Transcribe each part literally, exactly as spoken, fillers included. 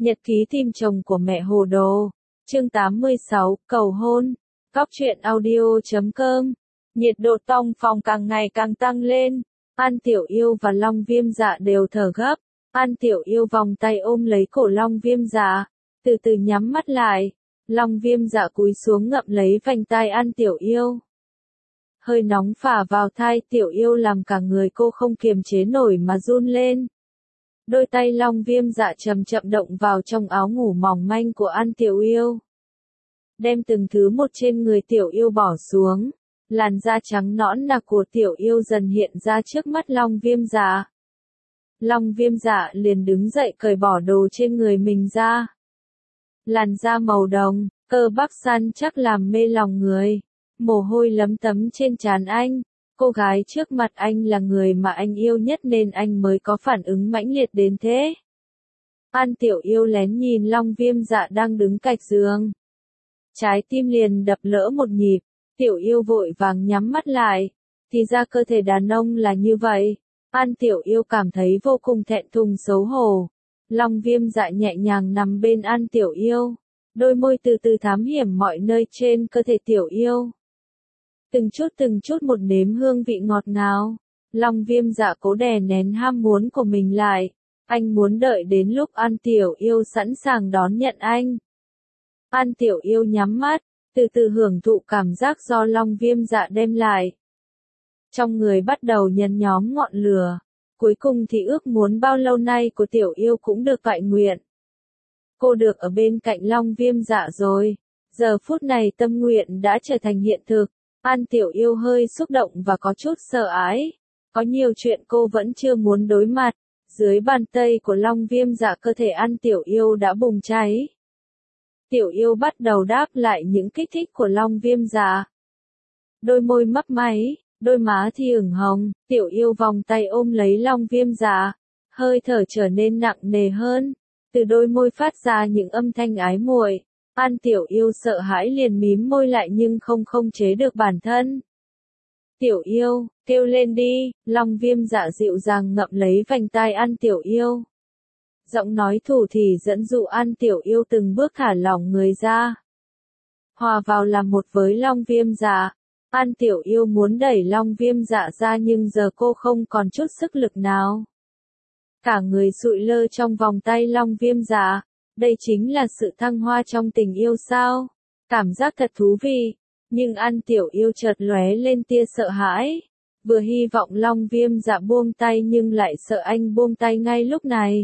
Nhật ký tìm chồng của mẹ hồ đồ. Chương tám mươi sáu, cầu hôn. Góc truyện audio chấm com. Nhiệt độ trong phòng càng ngày càng tăng lên. An Tiểu Yêu và Long Viêm Dạ đều thở gấp. An Tiểu Yêu vòng tay ôm lấy cổ Long Viêm Dạ, từ từ nhắm mắt lại. Long Viêm Dạ cúi xuống ngậm lấy vành tai An Tiểu Yêu. Hơi nóng phả vào tai Tiểu Yêu làm cả người cô không kiềm chế nổi mà run lên. Đôi tay Long Viêm Dạ chậm chậm động vào trong áo ngủ mỏng manh của An Tiểu Yêu. Đem từng thứ một trên người Tiểu Yêu bỏ xuống. Làn da trắng nõn nà của Tiểu Yêu dần hiện ra trước mắt Long Viêm Dạ. Long Viêm Dạ liền đứng dậy cởi bỏ đồ trên người mình ra. Làn da màu đồng, cơ bắp săn chắc làm mê lòng người. Mồ hôi lấm tấm trên trán anh. Cô gái trước mặt anh là người mà anh yêu nhất nên anh mới có phản ứng mãnh liệt đến thế. An Tiểu Yêu lén nhìn Long Viêm Dạ đang đứng cạnh giường. Trái tim liền đập lỡ một nhịp. Tiểu Yêu vội vàng nhắm mắt lại. Thì ra cơ thể đàn ông là như vậy. An Tiểu Yêu cảm thấy vô cùng thẹn thùng xấu hổ. Long Viêm Dạ nhẹ nhàng nằm bên An Tiểu Yêu. Đôi môi từ từ thám hiểm mọi nơi trên cơ thể Tiểu Yêu. Từng chút từng chút một nếm hương vị ngọt ngào. Long Viêm Dạ cố đè nén ham muốn của mình lại. Anh muốn đợi đến lúc An Tiểu Yêu sẵn sàng đón nhận anh. An Tiểu Yêu nhắm mắt, từ từ hưởng thụ cảm giác do Long Viêm Dạ đem lại. Trong người bắt đầu nhấn nhóm ngọn lửa. Cuối cùng thì ước muốn bao lâu nay của Tiểu Yêu cũng được toại nguyện. Cô được ở bên cạnh Long Viêm Dạ rồi. Giờ phút này tâm nguyện đã trở thành hiện thực. An Tiểu Yêu hơi xúc động và có chút sợ ái. Có nhiều chuyện cô vẫn chưa muốn đối mặt. Dưới bàn tay của Long Viêm Dạ cơ thể An Tiểu Yêu đã bùng cháy. Tiểu Yêu bắt đầu đáp lại những kích thích của Long Viêm Dạ. Đôi môi mấp máy, đôi má thì ửng hồng. Tiểu Yêu vòng tay ôm lấy Long Viêm Dạ. Hơi thở trở nên nặng nề hơn. Từ đôi môi phát ra những âm thanh ái muội. An Tiểu Yêu sợ hãi liền mím môi lại nhưng không không chế được bản thân. Tiểu Yêu, kêu lên đi. Long Viêm Dạ dịu dàng ngậm lấy vành tai An Tiểu Yêu. Giọng nói thủ thỉ dẫn dụ An Tiểu Yêu từng bước thả lỏng người ra. Hòa vào làm một với Long Viêm Dạ. An Tiểu Yêu muốn đẩy Long Viêm Dạ ra nhưng giờ cô không còn chút sức lực nào. Cả người sụi lơ trong vòng tay Long Viêm Dạ. Đây chính là sự thăng hoa trong tình yêu sao? Cảm giác thật thú vị. Nhưng An Tiểu Yêu chợt lóe lên tia sợ hãi. Vừa hy vọng Long Viêm Dạ buông tay nhưng lại sợ anh buông tay ngay lúc này.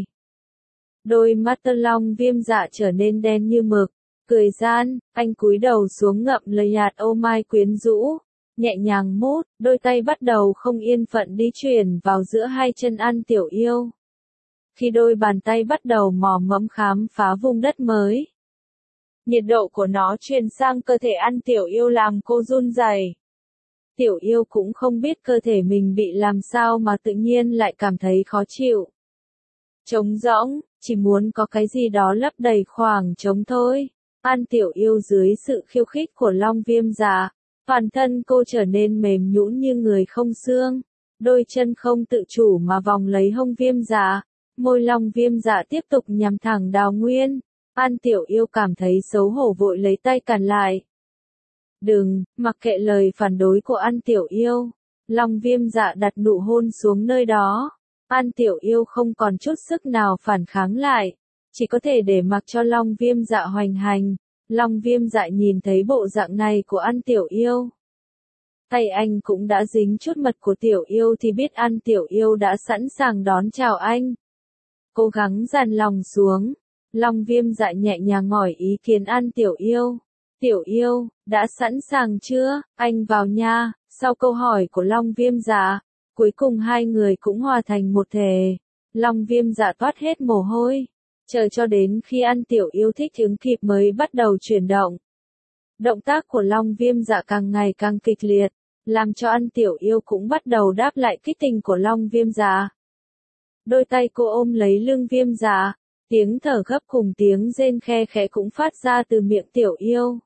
Đôi mắt Long Viêm Dạ trở nên đen như mực. Cười gian, anh cúi đầu xuống ngậm lấy hạt ô mai quyến rũ. Nhẹ nhàng mút, đôi tay bắt đầu không yên phận đi chuyển vào giữa hai chân An Tiểu Yêu. Khi đôi bàn tay bắt đầu mò mẫm khám phá vùng đất mới. Nhiệt độ của nó truyền sang cơ thể An Tiểu Yêu làm cô run rẩy. Tiểu Yêu cũng không biết cơ thể mình bị làm sao mà tự nhiên lại cảm thấy khó chịu. Trống rỗng, chỉ muốn có cái gì đó lấp đầy khoảng trống thôi. An Tiểu Yêu dưới sự khiêu khích của Long Viêm Dạ, toàn thân cô trở nên mềm nhũn như người không xương. Đôi chân không tự chủ mà vòng lấy hông Viêm Dạ. Môi Long Viêm Dạ tiếp tục nhắm thẳng Đào Nguyên. An Tiểu Yêu cảm thấy xấu hổ vội lấy tay cản lại. Đừng, mặc kệ lời phản đối của An Tiểu Yêu. Long Viêm Dạ đặt nụ hôn xuống nơi đó. An Tiểu Yêu không còn chút sức nào phản kháng lại. Chỉ có thể để mặc cho Long Viêm Dạ hoành hành. Long Viêm Dạ nhìn thấy bộ dạng này của An Tiểu Yêu. Tay anh cũng đã dính chút mật của Tiểu Yêu thì biết An Tiểu Yêu đã sẵn sàng đón chào anh. Cố gắng dàn lòng xuống. Long Viêm Dạ nhẹ nhàng hỏi ý kiến An Tiểu Yêu. Tiểu Yêu, đã sẵn sàng chưa? Anh vào nha. Sau câu hỏi của Long Viêm Dạ, cuối cùng hai người cũng hòa thành một thể. Long Viêm Dạ toát hết mồ hôi. Chờ cho đến khi An Tiểu Yêu thích ứng kịp mới bắt đầu chuyển động. Động tác của Long Viêm Dạ càng ngày càng kịch liệt, làm cho An Tiểu Yêu cũng bắt đầu đáp lại kích tình của Long Viêm Dạ. Đôi tay cô ôm lấy lưng Viêm Dạ, tiếng thở gấp cùng tiếng rên khe khẽ cũng phát ra từ miệng Tiểu Yêu.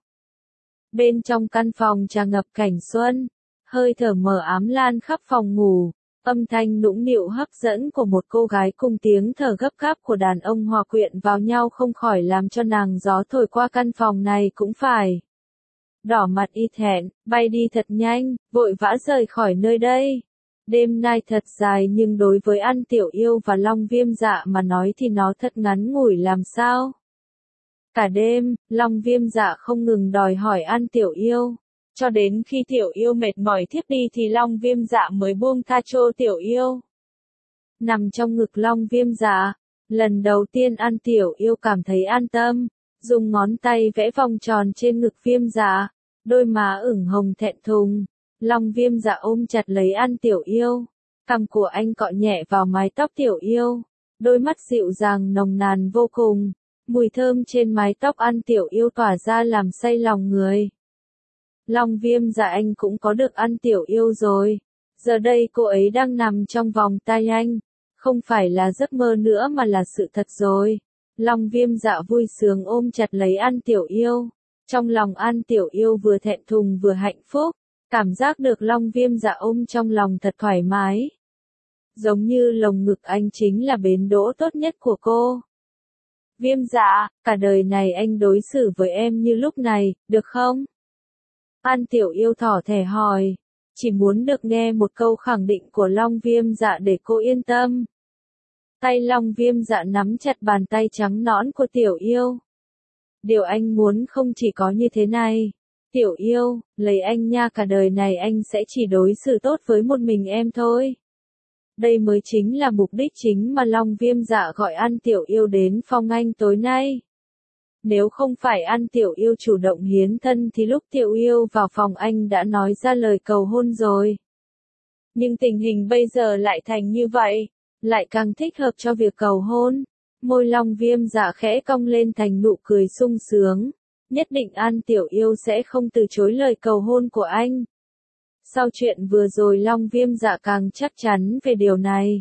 Bên trong căn phòng tràn ngập cảnh xuân, hơi thở mờ ám lan khắp phòng ngủ. Âm thanh nũng nịu hấp dẫn của một cô gái cùng tiếng thở gấp gáp của đàn ông hòa quyện vào nhau không khỏi làm cho nàng gió thổi qua căn phòng này cũng phải đỏ mặt y thẹn, bay đi thật nhanh, vội vã rời khỏi nơi đây. Đêm nay thật dài nhưng đối với An Tiểu Yêu và Long Viêm Dạ mà nói thì nó thật ngắn ngủi làm sao. Cả đêm, Long Viêm Dạ không ngừng đòi hỏi An Tiểu Yêu. Cho đến khi Tiểu Yêu mệt mỏi thiếp đi thì Long Viêm Dạ mới buông tha cho Tiểu Yêu. Nằm trong ngực Long Viêm Dạ, lần đầu tiên An Tiểu Yêu cảm thấy an tâm, dùng ngón tay vẽ vòng tròn trên ngực Viêm Dạ, đôi má ửng hồng thẹn thùng. Long Viêm Dạ ôm chặt lấy An Tiểu Yêu, cằm của anh cọ nhẹ vào mái tóc Tiểu Yêu, đôi mắt dịu dàng nồng nàn vô cùng, mùi thơm trên mái tóc An Tiểu Yêu tỏa ra làm say lòng người. Long Viêm Dạ anh cũng có được An Tiểu Yêu rồi, giờ đây cô ấy đang nằm trong vòng tay anh, không phải là giấc mơ nữa mà là sự thật rồi. Long Viêm Dạ vui sướng ôm chặt lấy An Tiểu Yêu, trong lòng An Tiểu Yêu vừa thẹn thùng vừa hạnh phúc. Cảm giác được Long Viêm Dạ ôm trong lòng thật thoải mái. Giống như lồng ngực anh chính là bến đỗ tốt nhất của cô. Viêm Dạ, cả đời này anh đối xử với em như lúc này, được không? An Tiểu Yêu thỏ thẻ hỏi, chỉ muốn được nghe một câu khẳng định của Long Viêm Dạ để cô yên tâm. Tay Long Viêm Dạ nắm chặt bàn tay trắng nõn của Tiểu Yêu. Điều anh muốn không chỉ có như thế này. Tiểu Yêu, lấy anh nha, cả đời này anh sẽ chỉ đối xử tốt với một mình em thôi. Đây mới chính là mục đích chính mà Long Viêm Dạ gọi An Tiểu Yêu đến phòng anh tối nay. Nếu không phải An Tiểu Yêu chủ động hiến thân thì lúc Tiểu Yêu vào phòng anh đã nói ra lời cầu hôn rồi. Nhưng tình hình bây giờ lại thành như vậy, lại càng thích hợp cho việc cầu hôn. Môi Long Viêm Dạ khẽ cong lên thành nụ cười sung sướng. Nhất định An Tiểu Yêu sẽ không từ chối lời cầu hôn của anh. Sau chuyện vừa rồi Long Viêm Dạ càng chắc chắn về điều này.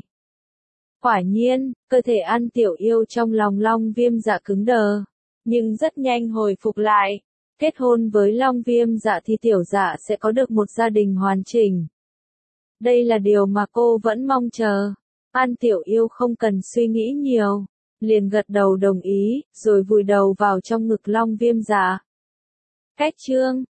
Quả nhiên, cơ thể An Tiểu Yêu trong lòng Long Viêm Dạ cứng đờ, nhưng rất nhanh hồi phục lại. Kết hôn với Long Viêm Dạ thì Tiểu Dạ sẽ có được một gia đình hoàn chỉnh. Đây là điều mà cô vẫn mong chờ. An Tiểu Yêu không cần suy nghĩ nhiều, liền gật đầu đồng ý, rồi vùi đầu vào trong ngực Long Viêm Dạ. Cách chương